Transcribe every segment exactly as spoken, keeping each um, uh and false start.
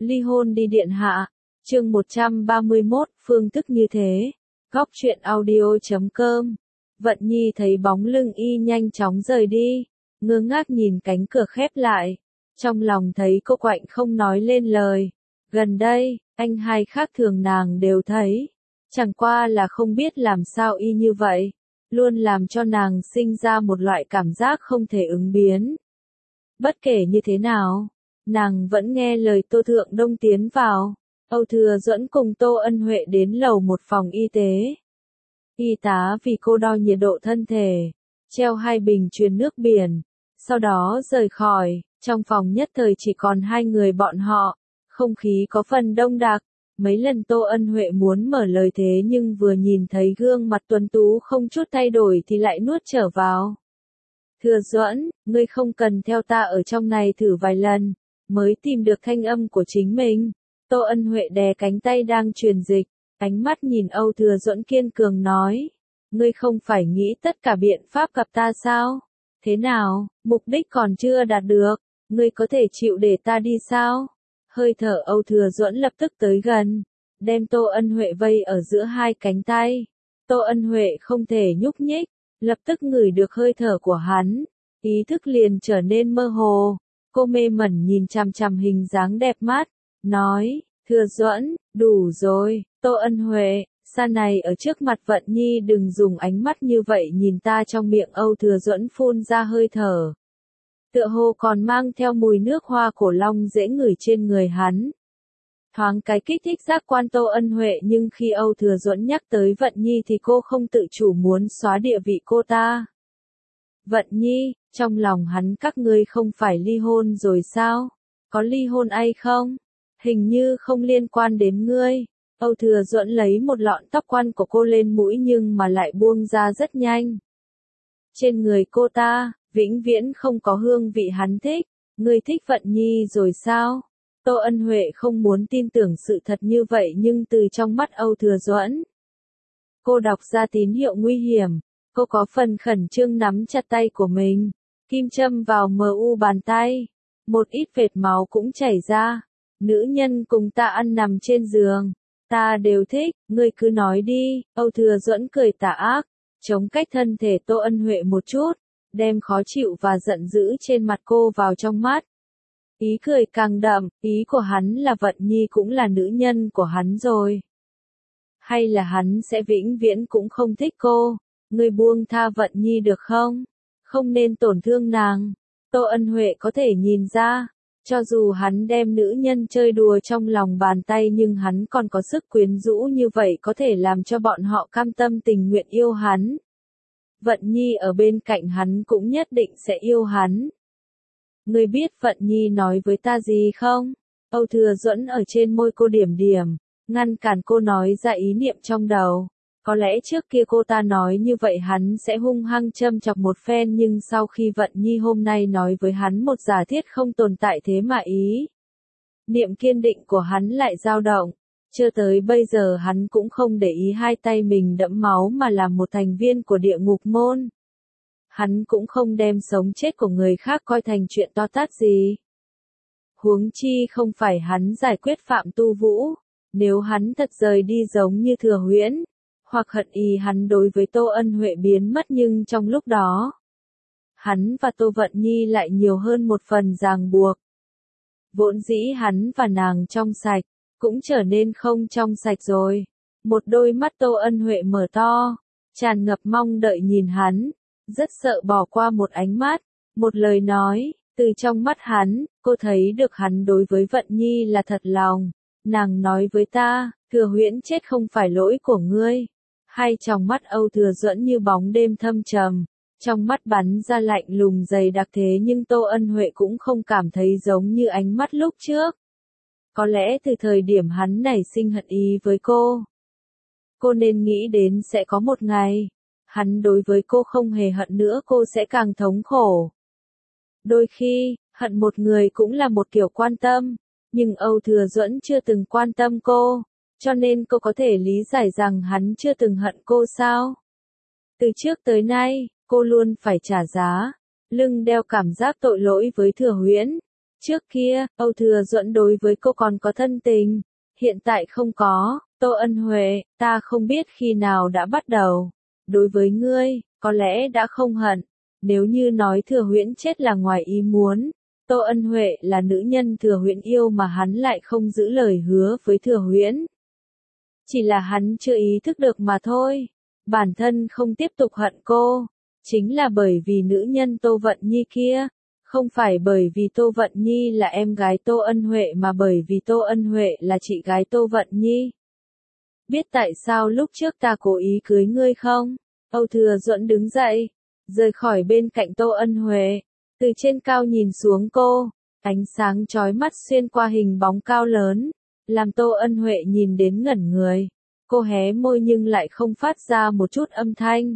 Ly hôn đi điện hạ. Chương một trăm ba mươi mốt, phương thức như thế. Góc truyện audio chấm com. Vận Nhi thấy bóng lưng y nhanh chóng rời đi, ngơ ngác nhìn cánh cửa khép lại. Trong lòng thấy cô quạnh không nói lên lời. Gần đây, anh hai khác thường nàng đều thấy. Chẳng qua là không biết làm sao y như vậy. Luôn làm cho nàng sinh ra một loại cảm giác không thể ứng biến. Bất kể như thế nào, nàng vẫn nghe lời Tô Thượng Đông tiến vào. Âu Thừa Duẫn cùng Tô Ân Huệ đến lầu một phòng y tế. Y tá vì cô đo nhiệt độ thân thể, treo hai bình truyền nước biển, sau đó rời khỏi. Trong phòng nhất thời chỉ còn hai người bọn họ, không khí có phần đông đặc. Mấy lần Tô Ân Huệ muốn mở lời thế nhưng vừa nhìn thấy gương mặt tuấn tú không chút thay đổi thì lại nuốt trở vào. Thừa Duẫn, ngươi không cần theo ta ở trong này thử vài lần, mới tìm được thanh âm của chính mình. Tô Ân Huệ đè cánh tay đang truyền dịch, ánh mắt nhìn Âu Thừa Duẫn kiên cường nói. Ngươi không phải nghĩ tất cả biện pháp gặp ta sao? Thế nào, mục đích còn chưa đạt được, ngươi có thể chịu để ta đi sao? Hơi thở Âu Thừa Duẫn lập tức tới gần, đem Tô Ân Huệ vây ở giữa hai cánh tay. Tô Ân Huệ không thể nhúc nhích, lập tức ngửi được hơi thở của hắn, ý thức liền trở nên mơ hồ. Cô mê mẩn nhìn chằm chằm hình dáng đẹp mắt, nói, Thừa Duẫn, đủ rồi. Tô Ân Huệ, sau này ở trước mặt Vận Nhi đừng dùng ánh mắt như vậy nhìn ta. Trong miệng Âu Thừa Duẫn phun ra hơi thở, tựa hồ còn mang theo mùi nước hoa cổ long dễ ngửi trên người hắn. Thoáng cái kích thích giác quan Tô Ân Huệ, nhưng khi Âu Thừa Duẫn nhắc tới Vận Nhi thì cô không tự chủ muốn xóa địa vị cô ta. Vận Nhi, trong lòng hắn các ngươi không phải ly hôn rồi sao? Có ly hôn hay không? Hình như không liên quan đến ngươi. Âu Thừa Duẫn lấy một lọn tóc quăn của cô lên mũi nhưng mà lại buông ra rất nhanh. Trên người cô ta, vĩnh viễn không có hương vị hắn thích. Ngươi thích Vận Nhi rồi sao? Tô Ân Huệ không muốn tin tưởng sự thật như vậy nhưng từ trong mắt Âu Thừa Duẫn, cô đọc ra tín hiệu nguy hiểm. Cô có phần khẩn trương nắm chặt tay của mình, kim châm vào mờ u bàn tay, một ít vệt máu cũng chảy ra. Nữ nhân cùng ta ăn nằm trên giường, ta đều thích, ngươi cứ nói đi. Âu Thừa Duẫn cười tà ác, chống cách thân thể Tô Ân Huệ một chút, đem khó chịu và giận dữ trên mặt cô vào trong mắt. Ý cười càng đậm, ý của hắn là Vận Nhi cũng là nữ nhân của hắn rồi. Hay là hắn sẽ vĩnh viễn cũng không thích cô? Ngươi buông tha Vận Nhi được không? Không nên tổn thương nàng. Tô Ân Huệ có thể nhìn ra, cho dù hắn đem nữ nhân chơi đùa trong lòng bàn tay nhưng hắn còn có sức quyến rũ như vậy có thể làm cho bọn họ cam tâm tình nguyện yêu hắn. Vận Nhi ở bên cạnh hắn cũng nhất định sẽ yêu hắn. Ngươi biết Vận Nhi nói với ta gì không? Âu Thừa Duẫn ở trên môi cô điểm điểm, ngăn cản cô nói ra ý niệm trong đầu. Có lẽ trước kia cô ta nói như vậy hắn sẽ hung hăng châm chọc một phen, nhưng sau khi Vận Nhi hôm nay nói với hắn một giả thiết không tồn tại thế mà ý niệm kiên định của hắn lại dao động. Chưa tới bây giờ hắn cũng không để ý hai tay mình đẫm máu mà là một thành viên của địa ngục môn. Hắn cũng không đem sống chết của người khác coi thành chuyện to tát gì. Huống chi không phải hắn giải quyết Phạm Tu Vũ. Nếu hắn thật rời đi giống như Thừa Huyễn, hoặc hận ý hắn đối với Tô Ân Huệ biến mất, nhưng trong lúc đó, hắn và Tô Vận Nhi lại nhiều hơn một phần ràng buộc. Vốn dĩ hắn và nàng trong sạch, cũng trở nên không trong sạch rồi. Một đôi mắt Tô Ân Huệ mở to, tràn ngập mong đợi nhìn hắn, rất sợ bỏ qua một ánh mắt, một lời nói. Từ trong mắt hắn, cô thấy được hắn đối với Vận Nhi là thật lòng. Nàng nói với ta, Thừa Huyễn chết không phải lỗi của ngươi. Hai tròng mắt Âu Thừa Duẫn như bóng đêm thâm trầm, trong mắt bắn ra lạnh lùng dày đặc, thế nhưng Tô Ân Huệ cũng không cảm thấy giống như ánh mắt lúc trước. Có lẽ từ thời điểm hắn nảy sinh hận ý với cô, cô nên nghĩ đến sẽ có một ngày, hắn đối với cô không hề hận nữa, cô sẽ càng thống khổ. Đôi khi, hận một người cũng là một kiểu quan tâm, nhưng Âu Thừa Duẫn chưa từng quan tâm cô, cho nên cô có thể lý giải rằng hắn chưa từng hận cô sao? Từ trước tới nay, cô luôn phải trả giá, lưng đeo cảm giác tội lỗi với Thừa Huyễn, Trước kia, Âu Thừa Duẫn đối với cô còn có thân tình, hiện tại không có. Tô Ân Huệ, ta không biết khi nào đã bắt đầu. Đối với ngươi, có lẽ đã không hận. Nếu như nói Thừa Huyễn chết là ngoài ý muốn, Tô Ân Huệ là nữ nhân Thừa Huyễn yêu mà hắn lại không giữ lời hứa với Thừa Huyễn. Chỉ là hắn chưa ý thức được mà thôi. Bản thân không tiếp tục hận cô, chính là bởi vì nữ nhân Tô Vận Nhi kia. Không phải bởi vì Tô Vận Nhi là em gái Tô Ân Huệ mà bởi vì Tô Ân Huệ là chị gái Tô Vận Nhi. Biết tại sao lúc trước ta cố ý cưới ngươi không? Âu Thừa Duẫn đứng dậy, rời khỏi bên cạnh Tô Ân Huệ, từ trên cao nhìn xuống cô, ánh sáng chói mắt xuyên qua hình bóng cao lớn, làm Tô Ân Huệ nhìn đến ngẩn người. Cô hé môi nhưng lại không phát ra một chút âm thanh.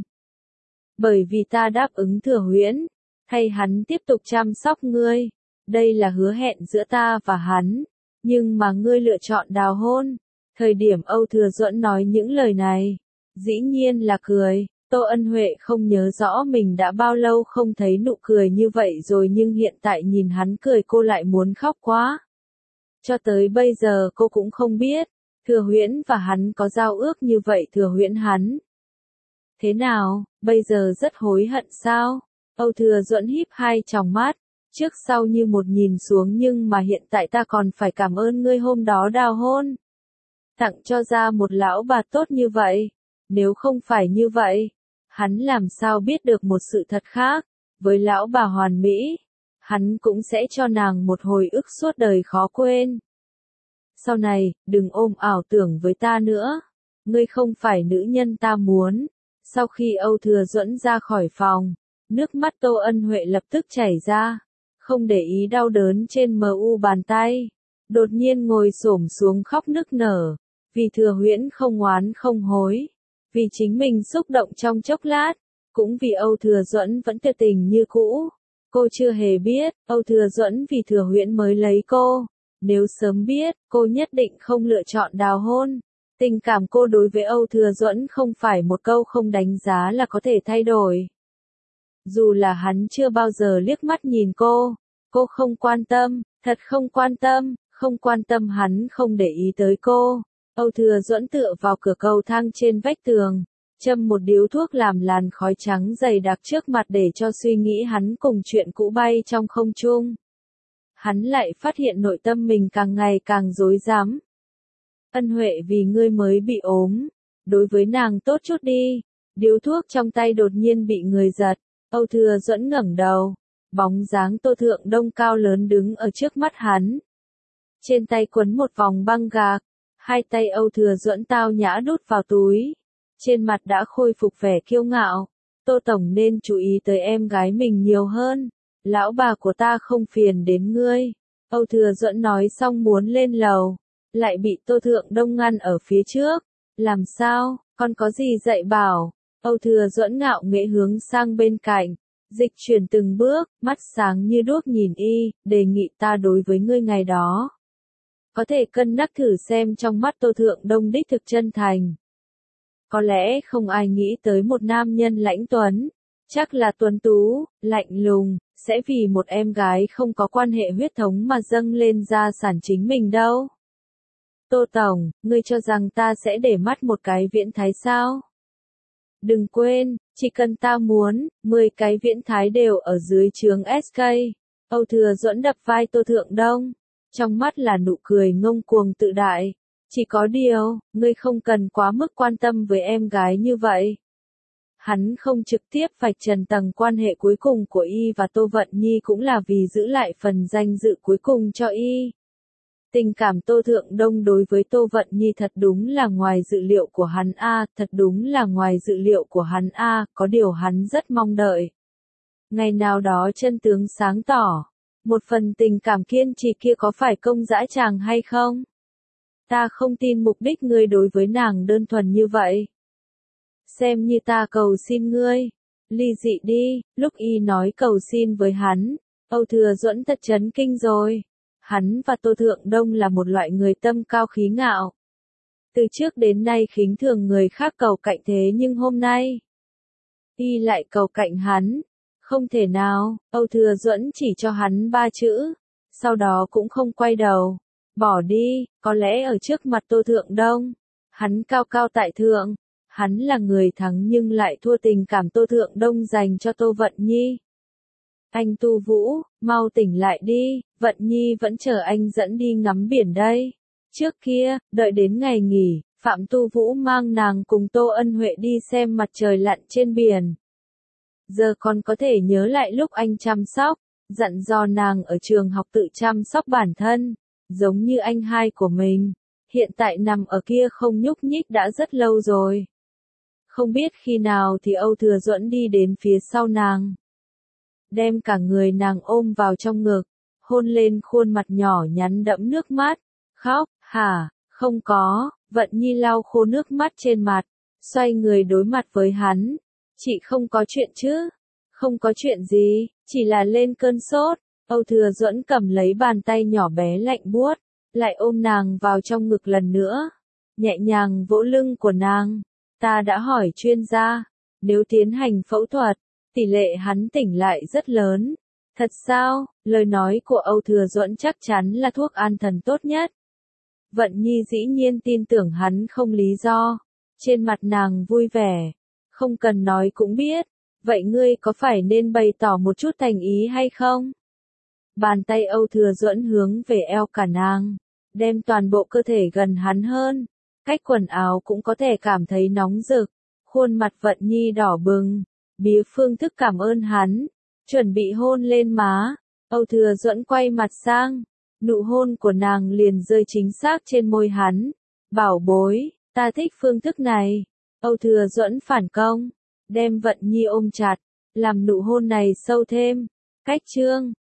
Bởi vì ta đáp ứng Thừa Huyễn, hay hắn tiếp tục chăm sóc ngươi, đây là hứa hẹn giữa ta và hắn, nhưng mà ngươi lựa chọn đào hôn. Thời điểm Âu Thừa Duẫn nói những lời này, dĩ nhiên là cười. Tô Ân Huệ không nhớ rõ mình đã bao lâu không thấy nụ cười như vậy rồi nhưng hiện tại nhìn hắn cười cô lại muốn khóc quá. Cho tới bây giờ cô cũng không biết, Thừa Huyễn và hắn có giao ước như vậy. Thừa Huyễn hắn thế nào, bây giờ rất hối hận sao? Âu Thừa Duẫn híp hai tròng mắt, trước sau như một nhìn xuống nhưng mà hiện tại ta còn phải cảm ơn ngươi hôm đó đào hôn. Tặng cho ra một lão bà tốt như vậy, nếu không phải như vậy, hắn làm sao biết được một sự thật khác, với lão bà hoàn mỹ, hắn cũng sẽ cho nàng một hồi ức suốt đời khó quên. Sau này, đừng ôm ảo tưởng với ta nữa, ngươi không phải nữ nhân ta muốn. Sau khi Âu Thừa Duẫn ra khỏi phòng, nước mắt Tô Ân Huệ lập tức chảy ra, không để ý đau đớn trên mờ u bàn tay, đột nhiên ngồi xổm xuống khóc nức nở, vì Thừa Huyễn không oán không hối, vì chính mình xúc động trong chốc lát, cũng vì Âu Thừa Duẫn vẫn tuyệt tình như cũ. Cô chưa hề biết, Âu Thừa Duẫn vì Thừa Huyễn mới lấy cô, nếu sớm biết, cô nhất định không lựa chọn đào hôn. Tình cảm cô đối với Âu Thừa Duẫn không phải một câu không đánh giá là có thể thay đổi. Dù là hắn chưa bao giờ liếc mắt nhìn cô, cô không quan tâm, thật không quan tâm, không quan tâm hắn không để ý tới cô. Âu Thừa Duẫn tựa vào cửa cầu thang trên vách tường, châm một điếu thuốc làm làn khói trắng dày đặc trước mặt để cho suy nghĩ hắn cùng chuyện cũ bay trong không trung. Hắn lại phát hiện nội tâm mình càng ngày càng rối rắm. Ân Huệ vì ngươi mới bị ốm, đối với nàng tốt chút đi. Điếu thuốc trong tay đột nhiên bị người giật, Âu Thừa Duẫn ngẩng đầu, bóng dáng Tô Thượng Đông cao lớn đứng ở trước mắt hắn. Trên tay quấn một vòng băng gạc, hai tay Âu Thừa Duẫn tao nhã đút vào túi, trên mặt đã khôi phục vẻ kiêu ngạo. Tô Tổng nên chú ý tới em gái mình nhiều hơn, lão bà của ta không phiền đến ngươi. Âu Thừa Duẫn nói xong muốn lên lầu, lại bị Tô Thượng Đông ngăn ở phía trước. Làm sao, con có gì dạy bảo? Âu Thừa Duẫn ngạo nghễ hướng sang bên cạnh, dịch chuyển từng bước, mắt sáng như đuốc nhìn y, đề nghị ta đối với ngươi ngày đó. Có thể cân nhắc thử xem trong mắt Tô Thượng Đông đích thực chân thành. Có lẽ không ai nghĩ tới một nam nhân lãnh tuấn, chắc là tuấn tú, lạnh lùng, sẽ vì một em gái không có quan hệ huyết thống mà dâng lên gia sản chính mình đâu. Tô Tổng, ngươi cho rằng ta sẽ để mắt một cái viễn thái sao? Đừng quên, chỉ cần ta muốn, mười cái viễn thái đều ở dưới trướng ét ca. Âu Thừa Duẫn đập vai Tô Thượng Đông, trong mắt là nụ cười ngông cuồng tự đại. Chỉ có điều, ngươi không cần quá mức quan tâm với em gái như vậy. Hắn không trực tiếp vạch trần tầng quan hệ cuối cùng của y và Tô Vận Nhi cũng là vì giữ lại phần danh dự cuối cùng cho y. Tình cảm Tô Thượng Đông đối với Tô Vận Nhi thật đúng là ngoài dự liệu của hắn a, thật đúng là ngoài dự liệu của hắn a, có điều hắn rất mong đợi. Ngày nào đó chân tướng sáng tỏ, một phần tình cảm kiên trì kia có phải công dã tràng hay không? Ta không tin mục đích ngươi đối với nàng đơn thuần như vậy. Xem như ta cầu xin ngươi, ly dị đi. Lúc y nói cầu xin với hắn, Âu Thừa Duẫn thật chấn kinh rồi. Hắn và Tô Thượng Đông là một loại người tâm cao khí ngạo. Từ trước đến nay khinh thường người khác cầu cạnh, thế nhưng hôm nay, y lại cầu cạnh hắn. Không thể nào, Âu Thừa Duẫn chỉ cho hắn ba chữ. sau đó cũng không quay đầu, bỏ đi, có lẽ ở trước mặt Tô Thượng Đông, hắn cao cao tại thượng, hắn là người thắng nhưng lại thua tình cảm Tô Thượng Đông dành cho Tô Vận Nhi. Anh Tu Vũ, mau tỉnh lại đi, Vận Nhi vẫn chờ anh dẫn đi ngắm biển đây. Trước kia, đợi đến ngày nghỉ, Phạm Tu Vũ mang nàng cùng Tô Ân Huệ đi xem mặt trời lặn trên biển. Giờ còn có thể nhớ lại lúc anh chăm sóc, dặn dò nàng ở trường học tự chăm sóc bản thân, giống như anh hai của mình, hiện tại nằm ở kia không nhúc nhích đã rất lâu rồi. Không biết khi nào thì Âu Thừa Duẫn đi đến phía sau nàng, đem cả người nàng ôm vào trong ngực, hôn lên khuôn mặt nhỏ nhắn đẫm nước mắt. Khóc, hả, không có, Vận Nhi lau khô nước mắt trên mặt, xoay người đối mặt với hắn. Chị không có chuyện chứ? Không có chuyện gì, chỉ là lên cơn sốt. Âu Thừa Duẫn cầm lấy bàn tay nhỏ bé lạnh buốt, lại ôm nàng vào trong ngực lần nữa, nhẹ nhàng vỗ lưng của nàng. Ta đã hỏi chuyên gia, nếu tiến hành phẫu thuật, tỷ lệ hắn tỉnh lại rất lớn. Thật sao? Lời nói của Âu Thừa Duẫn chắc chắn là thuốc an thần tốt nhất. Vận Nhi dĩ nhiên tin tưởng hắn không lý do. Trên mặt nàng vui vẻ. Không cần nói cũng biết. Vậy ngươi có phải nên bày tỏ một chút thành ý hay không? Bàn tay Âu Thừa Duẫn hướng về eo cả nàng, đem toàn bộ cơ thể gần hắn hơn. Cách quần áo cũng có thể cảm thấy nóng rực. Khuôn mặt Vận Nhi đỏ bừng. Bía phương thức cảm ơn hắn, chuẩn bị hôn lên má. Âu Thừa Duẫn quay mặt sang, nụ hôn của nàng liền rơi chính xác trên môi hắn. Bảo bối, ta thích phương thức này. Âu Thừa Duẫn phản công, đem Vận Nhi ôm chặt, làm nụ hôn này sâu thêm. Cách chương